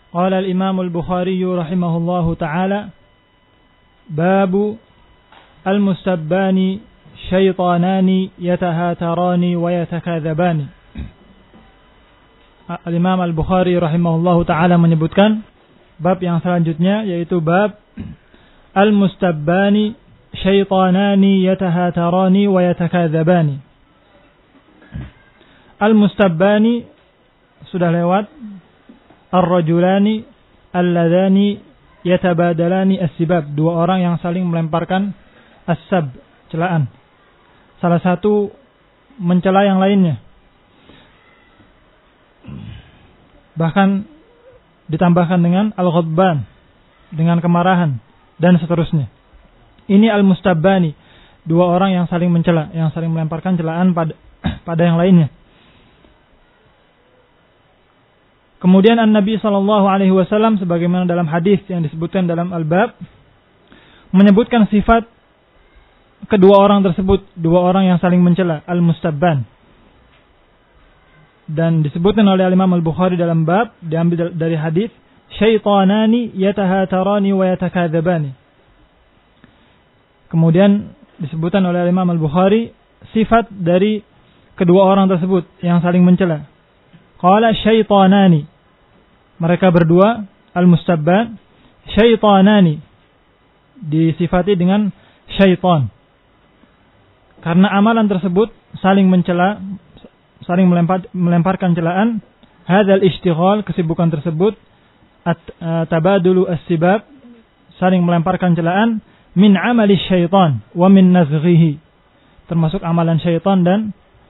Qala al-Imam al-Bukhari rahimahullahu ta'ala, babu al-mustabbani syaitanani yatahatarani wa yatakadzabani. Al-Imam al-Bukhari rahimahullahu ta'ala menyebutkan bab yang selanjutnya, yaitu bab al-mustabbani syaitanani yatahatarani wa yatakadzabani. Al-mustabbani sudah lewat. Ar-rajulani alladhani yatabadalani as-sibab, dua orang yang saling melemparkan as-sab, celaan. Salah satu mencela yang lainnya. Bahkan ditambahkan dengan al-ghadban, dengan kemarahan, dan seterusnya. Ini al-mustabbani, dua orang yang saling mencela, yang saling melemparkan celaan pada yang lainnya. Kemudian An-Nabi SAW sebagaimana dalam hadis yang disebutkan dalam Al-Bab, menyebutkan sifat kedua orang tersebut, dua orang yang saling mencela, al-mustabban. Dan disebutkan oleh Imam Al-Bukhari dalam bab, diambil dari hadis, syaitanani yatahatarani wa yatakadzabani. Kemudian disebutkan oleh Imam Al-Bukhari sifat dari kedua orang tersebut yang saling mencela. Qala syaitanani, mereka berdua, al-mustabban, syaitanani, disifati dengan syaitan. Karena amalan tersebut saling mencela, saling melemparkan celaan, hadzal ishtighal, kesibukan tersebut, tabadulu as-sibab, saling melemparkan celaan, min amali syaitan wa min nazghihi, termasuk amalan syaitan dan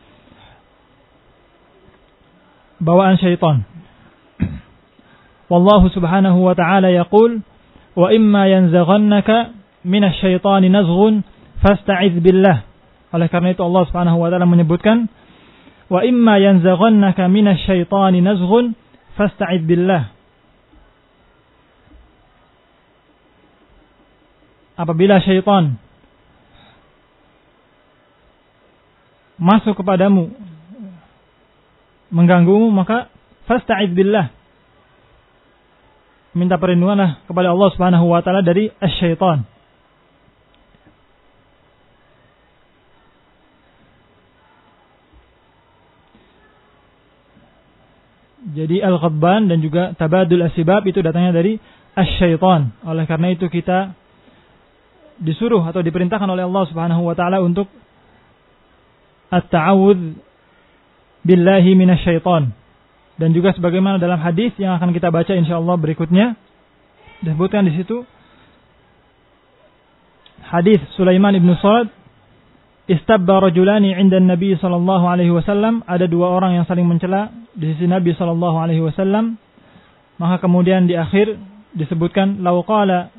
bawaan syaitan. Wallahu subhanahu wa ta'ala yaqul, wa imma yanzaghannaka minasy syaitani nazghun fasta'iz billah. Oleh karena itu Allah subhanahu wa ta'ala menyebutkan, wa imma yanzaghannaka minasy syaitani nazghun fasta'iz billah. Apabila syaitan masuk kepadamu, mengganggumu, maka fasta'idz billah, minta perlindunganlah kepada Allah Subhanahu wa taala dari asy-syaitan. Jadi al-ghadban dan juga tabadul asbab itu datangnya dari asy-syaitan. Oleh karena itu kita disuruh atau diperintahkan oleh Allah Subhanahu wa taala untuk at-ta'awudz billahi minasyaitan. Dan juga sebagaimana dalam hadis yang akan kita baca insyaallah berikutnya, disebutkan di situ hadis Sulaiman ibn Sa'd, istabba rajulani 'inda an-nabi sallallahu alaihi wasallam, ada dua orang yang saling mencela di sisi Nabi sallallahu alaihi wasallam. Maka kemudian di akhir disebutkan, law qala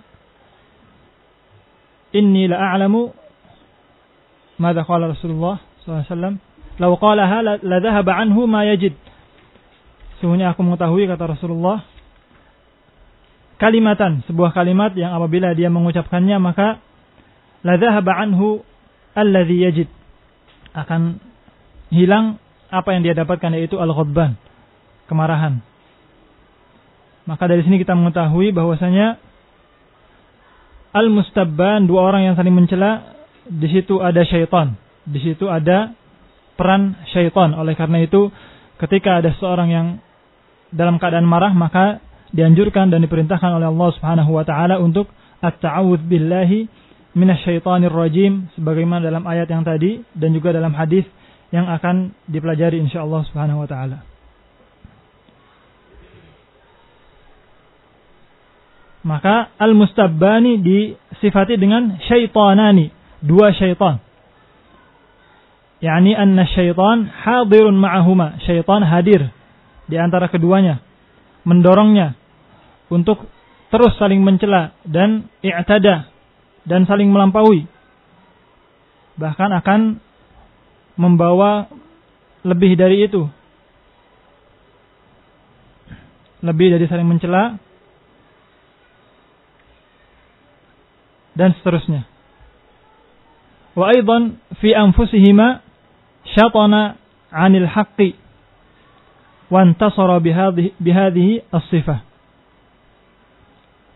inni la a'lamu madza qala Rasulullah sallallahu alaihi wasallam, law qalaha la dhahaba anhu ma yajid. Sesungguhnya aku mengetahui, kata Rasulullah, kalimatan, sebuah kalimat yang apabila dia mengucapkannya maka la dhahaba anhu alladhi yajid, akan hilang apa yang dia dapatkan, yaitu al-ghadban, kemarahan. Maka dari sini kita mengetahui bahwasanya al-mustabban, dua orang yang saling mencela, di situ ada syaitan, di situ ada peran syaitan. Oleh karena itu ketika ada seorang yang dalam keadaan marah, maka dianjurkan dan diperintahkan oleh Allah Subhanahu wa taala untuk at-ta'awudz billahi minasyaitonir rajim, sebagaimana dalam ayat yang tadi dan juga dalam hadis yang akan dipelajari insyaallah Subhanahu wa taala. Maka al-mustabbani disifati dengan syaitanani, dua syaitan. Yani anna syaitan hadirun ma'ahuma, syaitan hadir di antara keduanya, mendorongnya untuk terus saling mencela dan i'tada, dan saling melampaui. Bahkan akan membawa lebih dari itu, lebih dari saling mencela dan seterusnya. Wa aidan fi anfusihima syatana 'anil haqqi wa intasara bihadhihi as-sifah.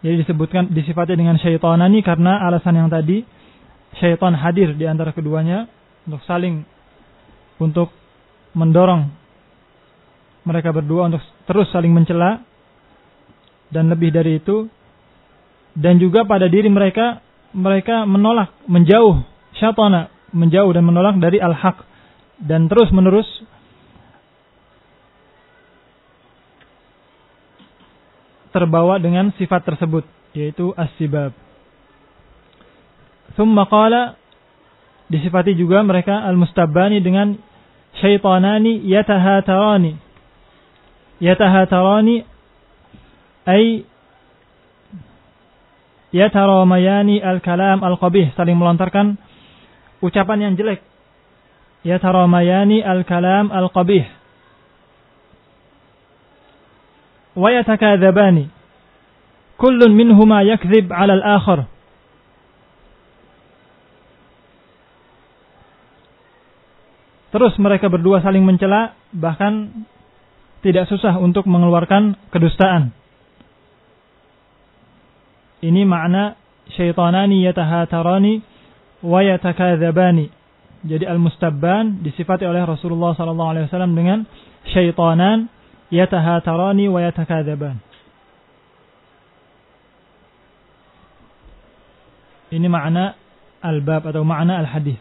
Jadi disifati dengan syaitanani karena alasan yang tadi, syaitan hadir di antara keduanya untuk mendorong mereka berdua untuk terus saling mencela, dan lebih dari itu, dan juga pada diri mereka menolak, menjauh, syaitana, menjauh dan menolak dari al-haq, dan terus menerus terbawa dengan sifat tersebut, yaitu as-sibab. Tsumma qala, disifati juga mereka al-mustabbani dengan syaitanani yatahatarani. Yatahatarani ay yataramayani al-kalam al-qabih, saling melontarkan ucapan yang jelek. Yataramayani al-kalam al-qabih. Wa yatakadzabani. Kullun minhuma yakdzib 'ala al-akhar. Terus mereka berdua saling mencela, bahkan tidak susah untuk mengeluarkan kedustaan. Ini makna syaitanani yatahatarani wa yatakadzabani. Jadi al-mustabban disifati oleh Rasulullah sallallahu alaihi wasallam dengan syaitanan yatahatarani wa yatakadzaban. Ini makna al-bab atau makna al-hadis.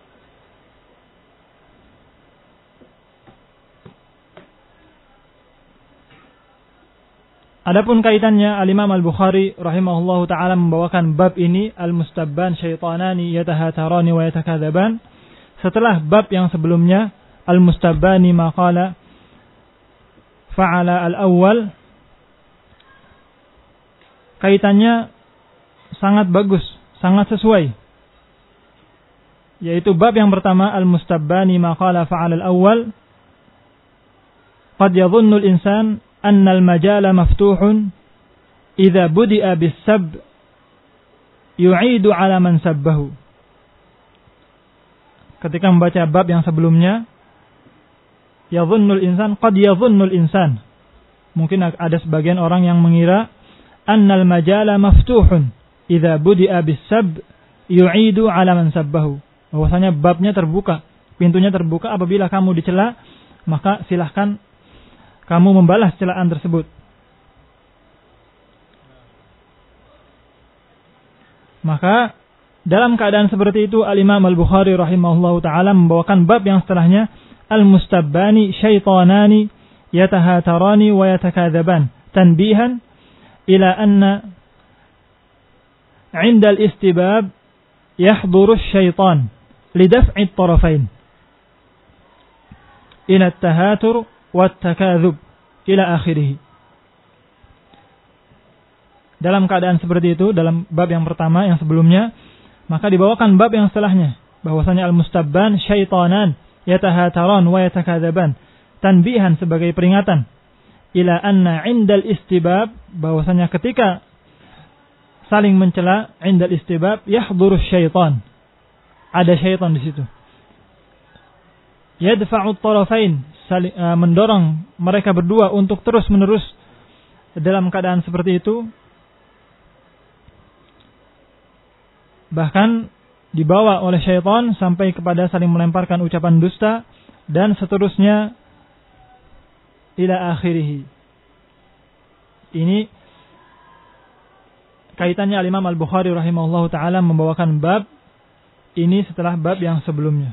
Adapun kaitannya, Al-Imam Al-Bukhari rahimahullahu taala membawakan bab ini, al-mustabban syaitanani yatahatarani wa yatakadzaban, setelah bab yang sebelumnya, al-mustabbani maqala fa'ala al-awwal. Kaitannya sangat bagus, sangat sesuai. Yaitu bab yang pertama, al-mustabbani maqala fa'ala al-awwal. Qad yadhunnu al-insan anna al-majala maftuhun idza budi'a bis-sabb yu'idu 'ala man sabbahu. Ketika membaca bab yang sebelumnya, yadhunnul insan, qad yadhunnul insan, mungkin ada sebagian orang yang mengira annal majala maftuhun idza budi'a bis-sabb yu'idu 'ala man sabbahu, bahwasanya babnya terbuka, pintunya terbuka, apabila kamu dicela maka silahkan kamu membalas celaan tersebut. Maka dalam keadaan seperti itu, Al-Imam Al-Bukhari rahimahullahu ta'ala membawakan bab yang setelahnya, al-mustabbani syaitanani yatahatarani wa yatakadzaban, tanbihan ila anna 'inda al-istibab yahduru asy-syaitan lidaf'i at-tarafain ila at-tahatur wa at-takadzub ila akhirih. Dalam keadaan seperti itu, dalam bab yang pertama yang sebelumnya, maka dibawakan bab yang setelahnya, bahwasanya al-mustabban syaitanan yatahataran wa yatakadzaban, tanbihan sebagai peringatan ila anna 'indal istibab, bahwasanya ketika saling mencela, 'indal istibab yahduru syaitan, ada syaitan di situ, yadfa'u at-tarafain, mendorong mereka berdua untuk terus menerus dalam keadaan seperti itu, bahkan dibawa oleh syaitan sampai kepada saling melemparkan ucapan dusta dan seterusnya ila akhirih. Ini kaitannya Al-Imam Al-Bukhari rahimahullahu ta'ala membawakan bab ini setelah bab yang sebelumnya.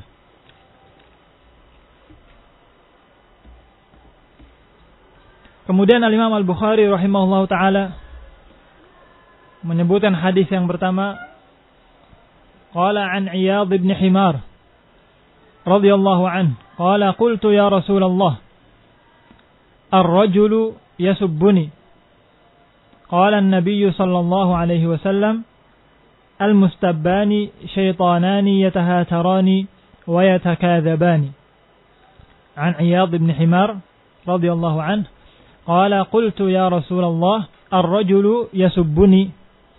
Kemudian Al-Imam Al-Bukhari rahimahullahu ta'ala menyebutkan hadis yang pertama, qala an Iyad ibn Himar radhiyallahu anhu qala qultu ya Rasulullah ar-rajulu yasubbuni qala an-nabiy sallallahu alaihi wasallam al-mustabbani syaitanani yatahatarani wa yatakadzabani. An Iyad ibn Himar radhiyallahu anhu qala qultu ya Rasulullah ar-rajulu yasubbuni.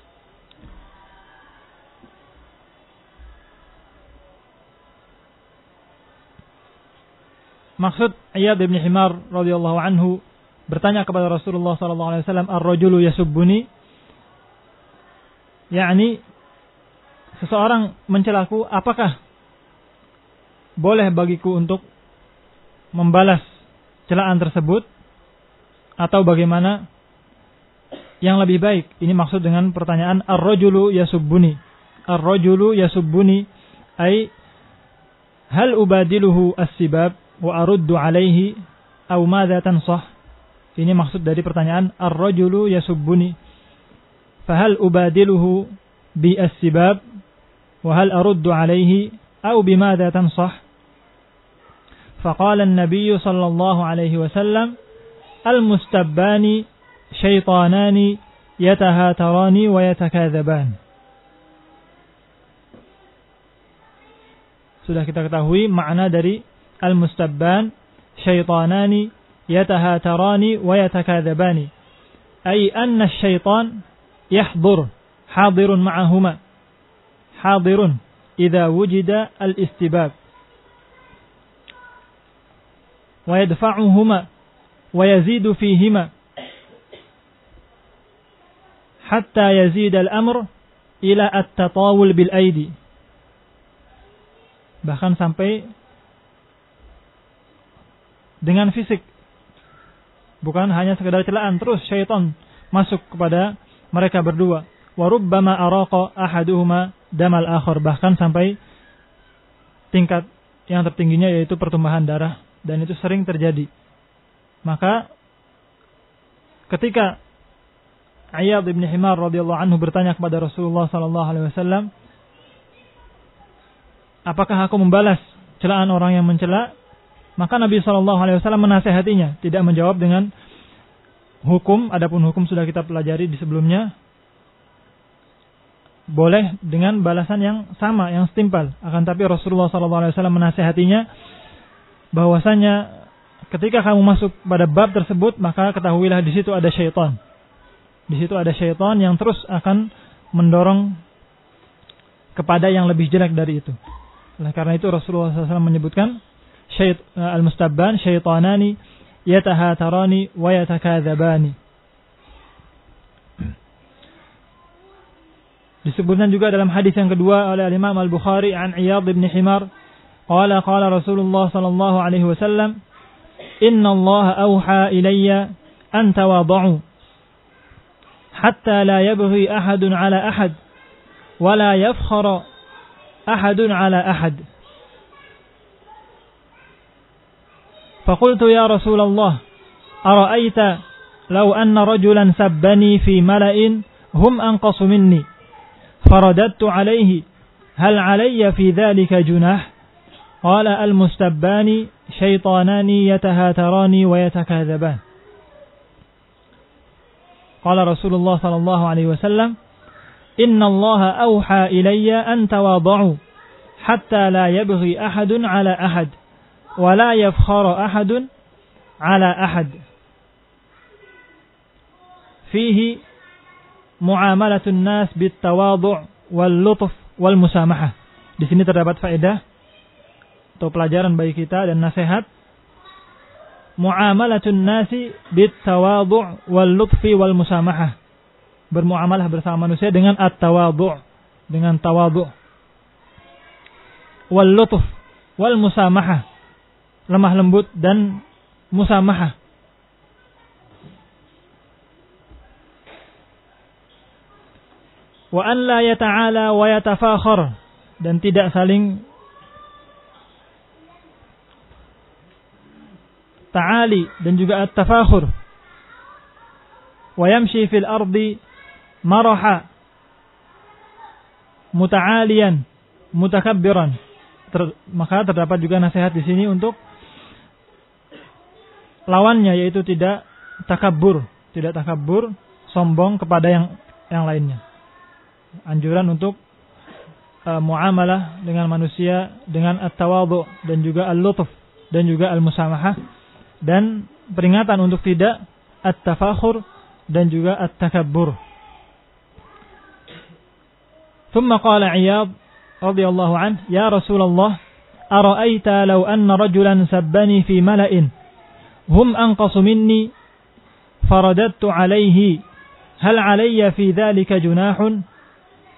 Maksud Iyad bin Himar radhiyallahu anhu bertanya kepada Rasulullah sallallahu alaihi wasallam, ar-rajulu yasubbuni, yakni seseorang mencelaku, apakah boleh bagiku untuk membalas celaan tersebut atau bagaimana yang lebih baik? Ini maksud dengan pertanyaan ar-rajulu yasubbuni. Ar-rajulu yasubbuni ay hal ubadiluhu as-sibab wa aruddu alaihi aw madza tansah. Ini maksud dari pertanyaan ar-rajulu yasubbuni. Fahal ubadiluhu bi as-sibab wa hal aruddu alaihi aw bimadza tansah? Faqala an-nabiy sallallahu alaihi wasallam al-mustabbani syaitanani yatahatarani wa yatakadzaban. Sudah kita ketahui makna dari al-mustabban, syaitanani yatahatarani wa yatakadzabani. Ay anna asy-syaitan yahdur, hadirun ma'ahuma. Hadirun idza wujida al-istibab. Wa yadfa'uhuma wa yazidu fihima hatta yazid al-amr ila at-tatawul bil aidi. Bahkan sampai dengan fisik. Bukan hanya sekedar celaan, terus syaitan masuk kepada mereka berdua. Wa rubbama araqa ahaduhuma damal akhar, bahkan sampai tingkat yang tertingginya yaitu pertumpahan darah, dan itu sering terjadi. Maka ketika Iyad bin Himar radhiyallahu anhu bertanya kepada Rasulullah sallallahu alaihi wasallam, apakah aku membalas celaan orang yang mencela? Maka Nabi SAW menasihatinya, tidak menjawab dengan hukum. Adapun hukum sudah kita pelajari di sebelumnya. Boleh dengan balasan yang sama, yang setimpal. Akan tapi Rasulullah SAW menasihatinya bahwasanya ketika kamu masuk pada bab tersebut, maka ketahuilah di situ ada syaitan. Di situ ada syaitan yang terus akan mendorong kepada yang lebih jelek dari itu. Oleh karena itu Rasulullah SAW menyebutkan al-mustabban syaitanani yatahatarani wa yatakadzabani. Disebutkan juga dalam hadis yang kedua oleh Imam Al-Bukhari an Iyad bin Himar, qala Rasulullah sallallahu alaihi wasallam, inna Allah awha ilayya an tawadhu hatta la yabghi ahadun ala ahad wa la yafkhara ahadun ala ahad. فقلت يا رسول الله أرأيت لو أن رجلا سبني في ملأ هم أنقص مني فرددت عليه هل علي في ذلك جناح؟ قال المستبان شيطانان يتهاتران ويتكاذبان. قال رسول الله صلى الله عليه وسلم إن الله أوحى إلي أن تواضعوا حتى لا يبغي أحد على أحد ولا يفخر أحد على أحد فيه معاملة الناس بالتواضع واللطف والمسامحة. Di sini terdapat faedah atau pelajaran bagi kita dan nasihat. Muamalatun nasi bit-tawadhu' wal-lutfi wal-musamahah. Bermuamalah bersama manusia dengan at-tawadhu', dengan tawadhu'. Wal-lutf wal-musamahah, lemah lembut dan musamahah. Wa an la yata'ala wa yatafakhar, dan tidak saling ta'ali dan juga at-tafakhur. Wa yamshi fil ardi maraha muta'aliyan mutakabbiran. Maka terdapat juga nasihat di sini untuk lawannya, yaitu tidak takabur, sombong kepada yang lainnya. Anjuran untuk muamalah dengan manusia dengan at-tawadhu dan juga al-lutf dan juga al-musamahah, dan peringatan untuk tidak at-tafakhur dan juga at-takabbur. Thumma qala Iyad radhiyallahu anhu, ya Rasulullah, ara'aita law anna rajulan sabbani fi mala'in hum anqasu minni faradattu alayhi hal alayya fi dhalika junahun?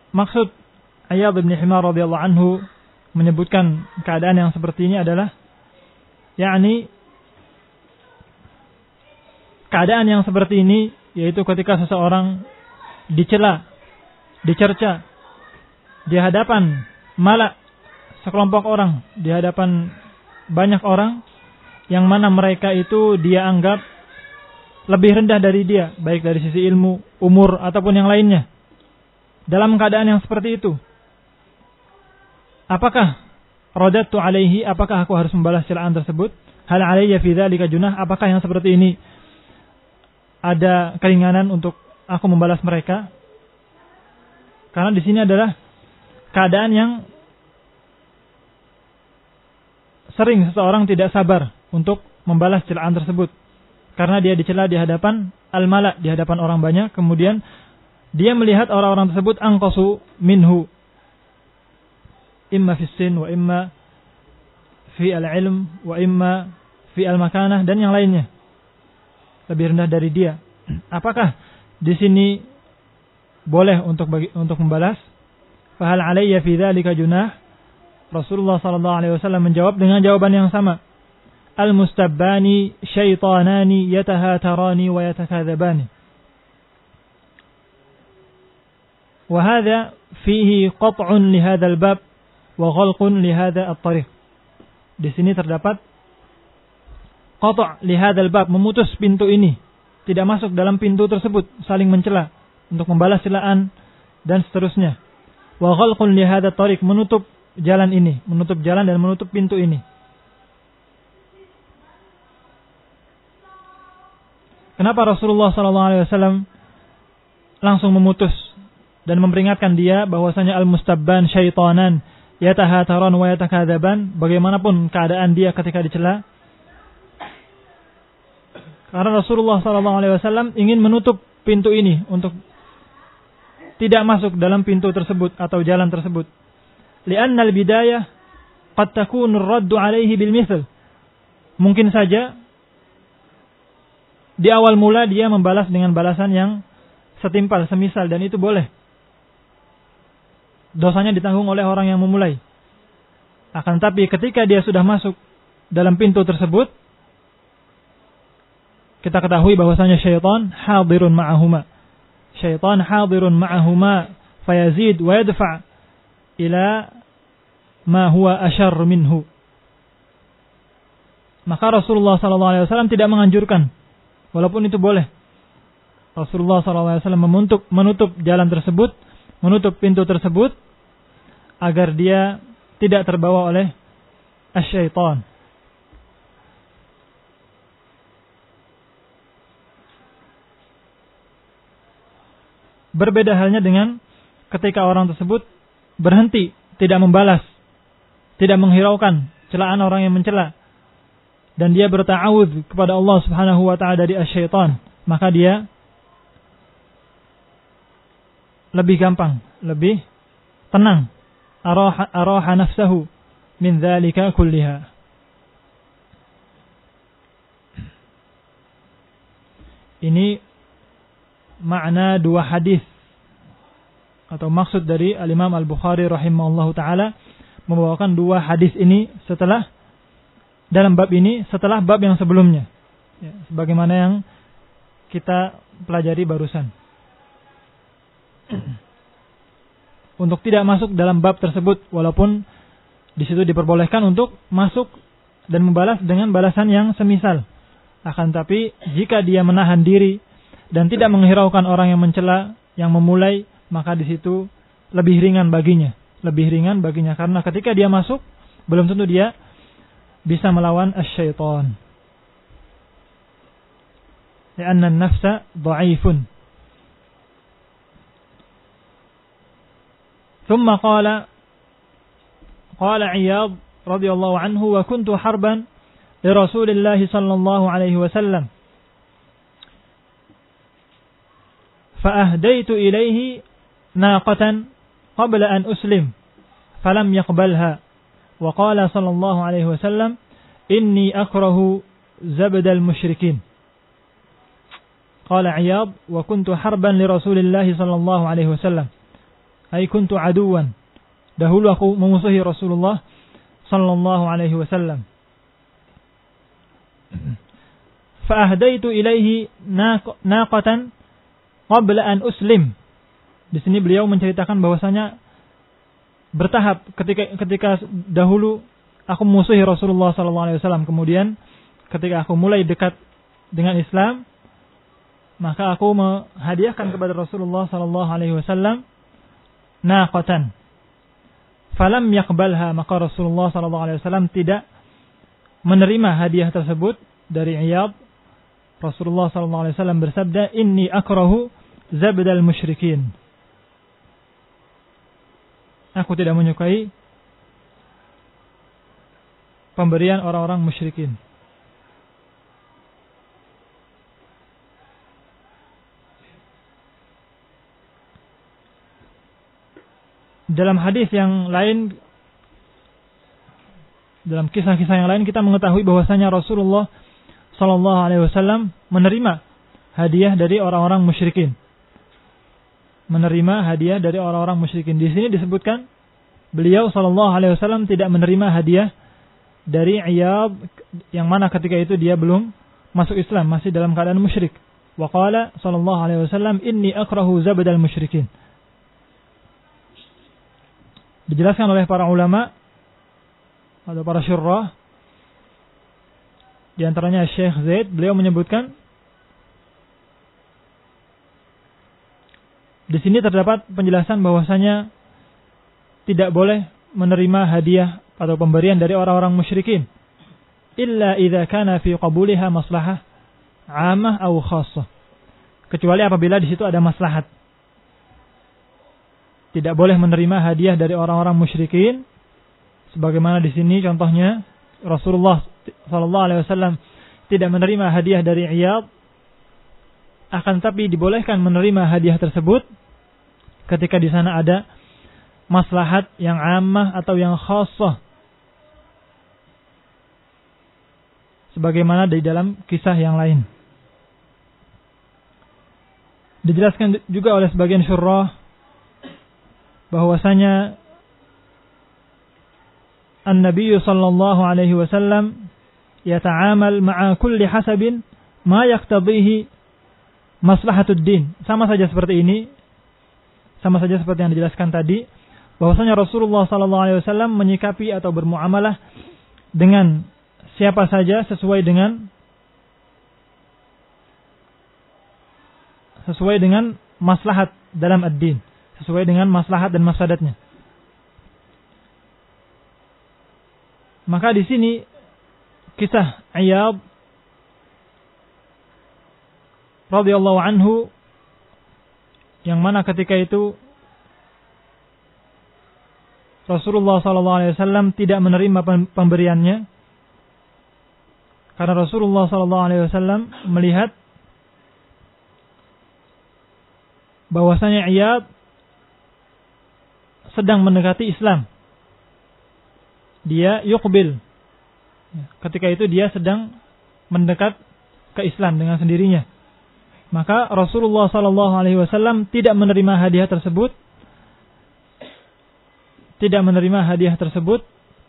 maksud Iyad bin Himar radhiyallahu anhu menyebutkan keadaan yang seperti ini adalah yakni keadaan yang seperti ini yaitu ketika seseorang dicela, dicerca di hadapan malak sekelompok orang, di hadapan banyak orang yang mana mereka itu dia anggap lebih rendah dari dia, baik dari sisi ilmu, umur ataupun yang lainnya. Dalam keadaan yang seperti itu, apakah radadtu alaihi, apakah aku harus membalas celaan tersebut? Hal alayya fi dzalika junah, apakah yang seperti ini ada keringanan untuk aku membalas mereka? Karena di sini adalah keadaan yang sering seseorang tidak sabar untuk membalas celaan tersebut. Karena dia dicela di hadapan al-mala', di hadapan orang banyak. Kemudian dia melihat orang-orang tersebut anqasu minhu. Imma fi sin wa imma fi al-ilm wa imma fi al-makanah dan yang lainnya. Lebih rendah dari dia. Apakah di sini boleh untuk membalas? Fahal alayya fi dzalika junah? Rasulullah sallallahu alaihi wasallam menjawab dengan jawaban yang sama. Al-mustabbani syaitanani yatahatarani wa yatakadzabani. Wa hadha fihi qat'un li hadzal bab wa ghalqun li hadza at-tariq. Di sini terdapat qat' li hadzal bab, memutus pintu ini, tidak masuk dalam pintu tersebut, saling mencela untuk membalas celaan dan seterusnya. Wa ghalqun li hadza at-tariq, menutup jalan ini, menutup jalan dan menutup pintu ini. Kenapa Rasulullah SAW langsung memutus dan memperingatkan dia bahwasanya al-mustabban syaitanan yatahataran wa yatakadzaban, bagaimanapun keadaan dia ketika dicela? Karena Rasulullah SAW ingin menutup pintu ini untuk tidak masuk dalam pintu tersebut atau jalan tersebut. Li'anna al-bidayah qad takunu ar-raddu 'alaihi bil mithl. Mungkin saja di awal mula dia membalas dengan balasan yang setimpal, semisal, dan itu boleh. Dosanya ditanggung oleh orang yang memulai. Akan tapi ketika dia sudah masuk dalam pintu tersebut, kita ketahui bahwasanya syaitan hadirun ma'ahuma. Syaitan hadirun ma'ahuma fayazid wa yadfa' ila ma huwa asyarr minhu. Maka Rasulullah SAW tidak menganjurkan, walaupun itu boleh. Rasulullah SAW menutup jalan tersebut, menutup pintu tersebut, agar dia tidak terbawa oleh asyaitan. Berbeda halnya dengan ketika orang tersebut berhenti, tidak membalas, tidak menghiraukan celaan orang yang mencela, dan dia berta'awudz kepada Allah Subhanahu wa ta'ala dari asyaitan, maka dia lebih gampang, lebih tenang. Araha nafsahu min dzalika kulliha. Ini makna dua hadis atau maksud dari Al-Imam Al-Bukhari rahimahullahu taala membawakan dua hadis ini setelah dalam bab ini, setelah bab yang sebelumnya, ya, sebagaimana yang kita pelajari barusan. Untuk tidak masuk dalam bab tersebut, walaupun di situ diperbolehkan untuk masuk dan membalas dengan balasan yang semisal. Akan tapi jika dia menahan diri dan tidak menghiraukan orang yang mencela, yang memulai, maka di situ lebih ringan baginya, karena ketika dia masuk belum tentu dia bisa melawan asyaitan. Li'anna an-nafsa dha'ifun. ثم قال عياض رضي الله عنه وكنت حربا لرسول الله صلى الله عليه وسلم فأهديت إليه ناقة قبل أن أسلم فلم يقبلها وقال صلى الله عليه وسلم إني أكره زبد المشركين. قال عياض وكنت حربا لرسول الله صلى الله عليه وسلم. Ai kuntu aduwan. Dahulu aku memusuhi Rasulullah sallallahu alaihi wasallam. Fa ahdaitu ilaihi naqatan qabla an uslim. Di sini beliau menceritakan bahwasanya bertahap ketika dahulu aku memusuhi Rasulullah sallallahu alaihi wasallam, kemudian ketika aku mulai dekat dengan Islam, maka aku menghadiahkan kepada Rasulullah sallallahu alaihi wasallam naqatan. Falam yaqbalha, maka Rasulullah sallallahu alaihi wasallam tidak menerima hadiah tersebut dari Iyad. Rasulullah sallallahu alaihi wasallam bersabda, "Inni akrahu zabdal musyrikin." Aku tidak menyukai pemberian orang-orang musyrikin. Dalam hadis yang lain, dalam kisah-kisah yang lain kita mengetahui bahwasanya Rasulullah sallallahu alaihi wasallam menerima hadiah dari orang-orang musyrikin. Menerima hadiah dari orang-orang musyrikin. Di sini disebutkan beliau sallallahu alaihi wasallam tidak menerima hadiah dari Iyad, yang mana ketika itu dia belum masuk Islam, masih dalam keadaan musyrik. Wa qala sallallahu alaihi wasallam, "Inni akrahu zabdal musyrikin." Dijelaskan oleh para ulama atau para syurrah, di antaranya Syekh Zaid, beliau menyebutkan di sini terdapat penjelasan bahwasanya tidak boleh menerima hadiah atau pemberian dari orang-orang musyrikin illa idza kana fi qabuliha maslahah 'ammah aw khassah, kecuali apabila di situ ada maslahat. Tidak boleh menerima hadiah dari orang-orang musyrikin, sebagaimana di sini contohnya Rasulullah sallallahu alaihi wasallam tidak menerima hadiah dari Iyad, akan tapi dibolehkan menerima hadiah tersebut ketika di sana ada maslahat yang ammah atau yang khassah, sebagaimana di dalam kisah yang lain. Dijelaskan juga oleh sebagian syurrah bahwasanya An-Nabi sallallahu alaihi wasallam yata'amal ma'a kulli hasabin ma yaqtadhihi maslahatud din. Sama saja seperti ini, sama saja seperti yang dijelaskan tadi, bahwasanya Rasulullah sallallahu alaihi wasallam menyikapi atau bermuamalah dengan siapa saja sesuai dengan maslahat dalam ad-din, sesuai dengan maslahat dan mafsadatnya. Maka di sini kisah Iyad radhiyallahu anhu, yang mana ketika itu Rasulullah sallallahu alaihi wasallam tidak menerima pemberiannya karena Rasulullah sallallahu alaihi wasallam melihat bahwasanya Iyad sedang mendekati Islam. Dia yuqbil. Ketika itu dia sedang mendekat ke Islam dengan sendirinya. Maka Rasulullah sallallahu alaihi wasallam tidak menerima hadiah tersebut. Tidak menerima hadiah tersebut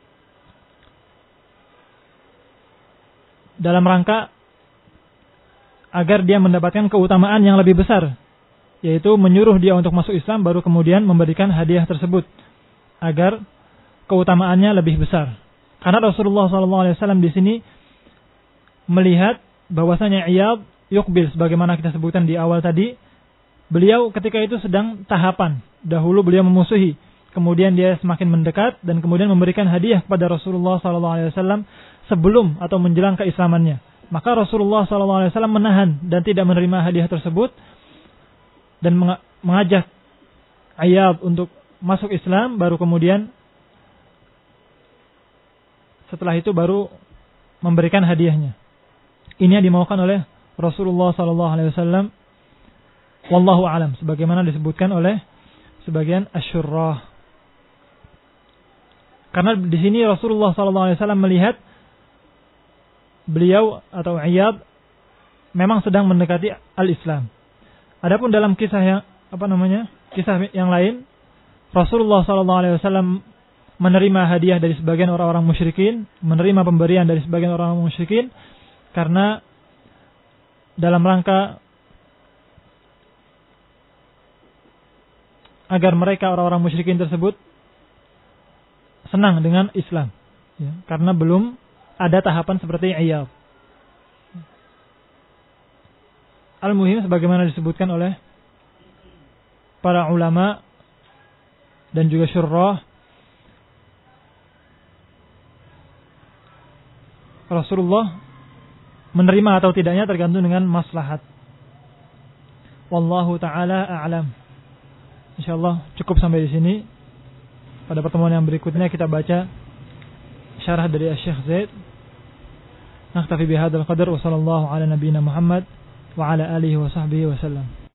dalam rangka agar dia mendapatkan keutamaan yang lebih besar, yaitu menyuruh dia untuk masuk Islam baru kemudian memberikan hadiah tersebut agar keutamaannya lebih besar. Karena Rasulullah SAW di sini melihat bahwasanya Iyad yuqbil, sebagaimana kita sebutkan di awal tadi, beliau ketika itu sedang tahapan. Dahulu beliau memusuhi, kemudian dia semakin mendekat dan kemudian memberikan hadiah kepada Rasulullah SAW sebelum atau menjelang keislamannya. Maka Rasulullah SAW menahan dan tidak menerima hadiah tersebut dan mengajak Iyad untuk masuk Islam, baru kemudian setelah itu baru memberikan hadiahnya. Ini yang dimaukan oleh Rasulullah SAW. Wallahu a'lam, sebagaimana disebutkan oleh sebagian asyurrah. Karena di sini Rasulullah SAW melihat beliau atau Iyad memang sedang mendekati al-Islam. Adapun dalam kisah yang kisah yang lain, Rasulullah SAW menerima hadiah dari sebagian orang-orang musyrikin, menerima pemberian dari sebagian orang-orang musyrikin, karena dalam rangka agar mereka orang-orang musyrikin tersebut senang dengan Islam, ya, karena belum ada tahapan seperti iyad. Al-muhim sebagaimana disebutkan oleh para ulama dan juga syurrah, Rasulullah menerima atau tidaknya tergantung dengan maslahat. Wallahu ta'ala a'lam. Insyaallah cukup sampai di sini. Pada pertemuan yang berikutnya kita baca syarah dari Syekh Zaid. Naktafi bihadzal qadar wa sallallahu ala nabiyyina Muhammad wa ala alihi wa sahbihi wa sallam.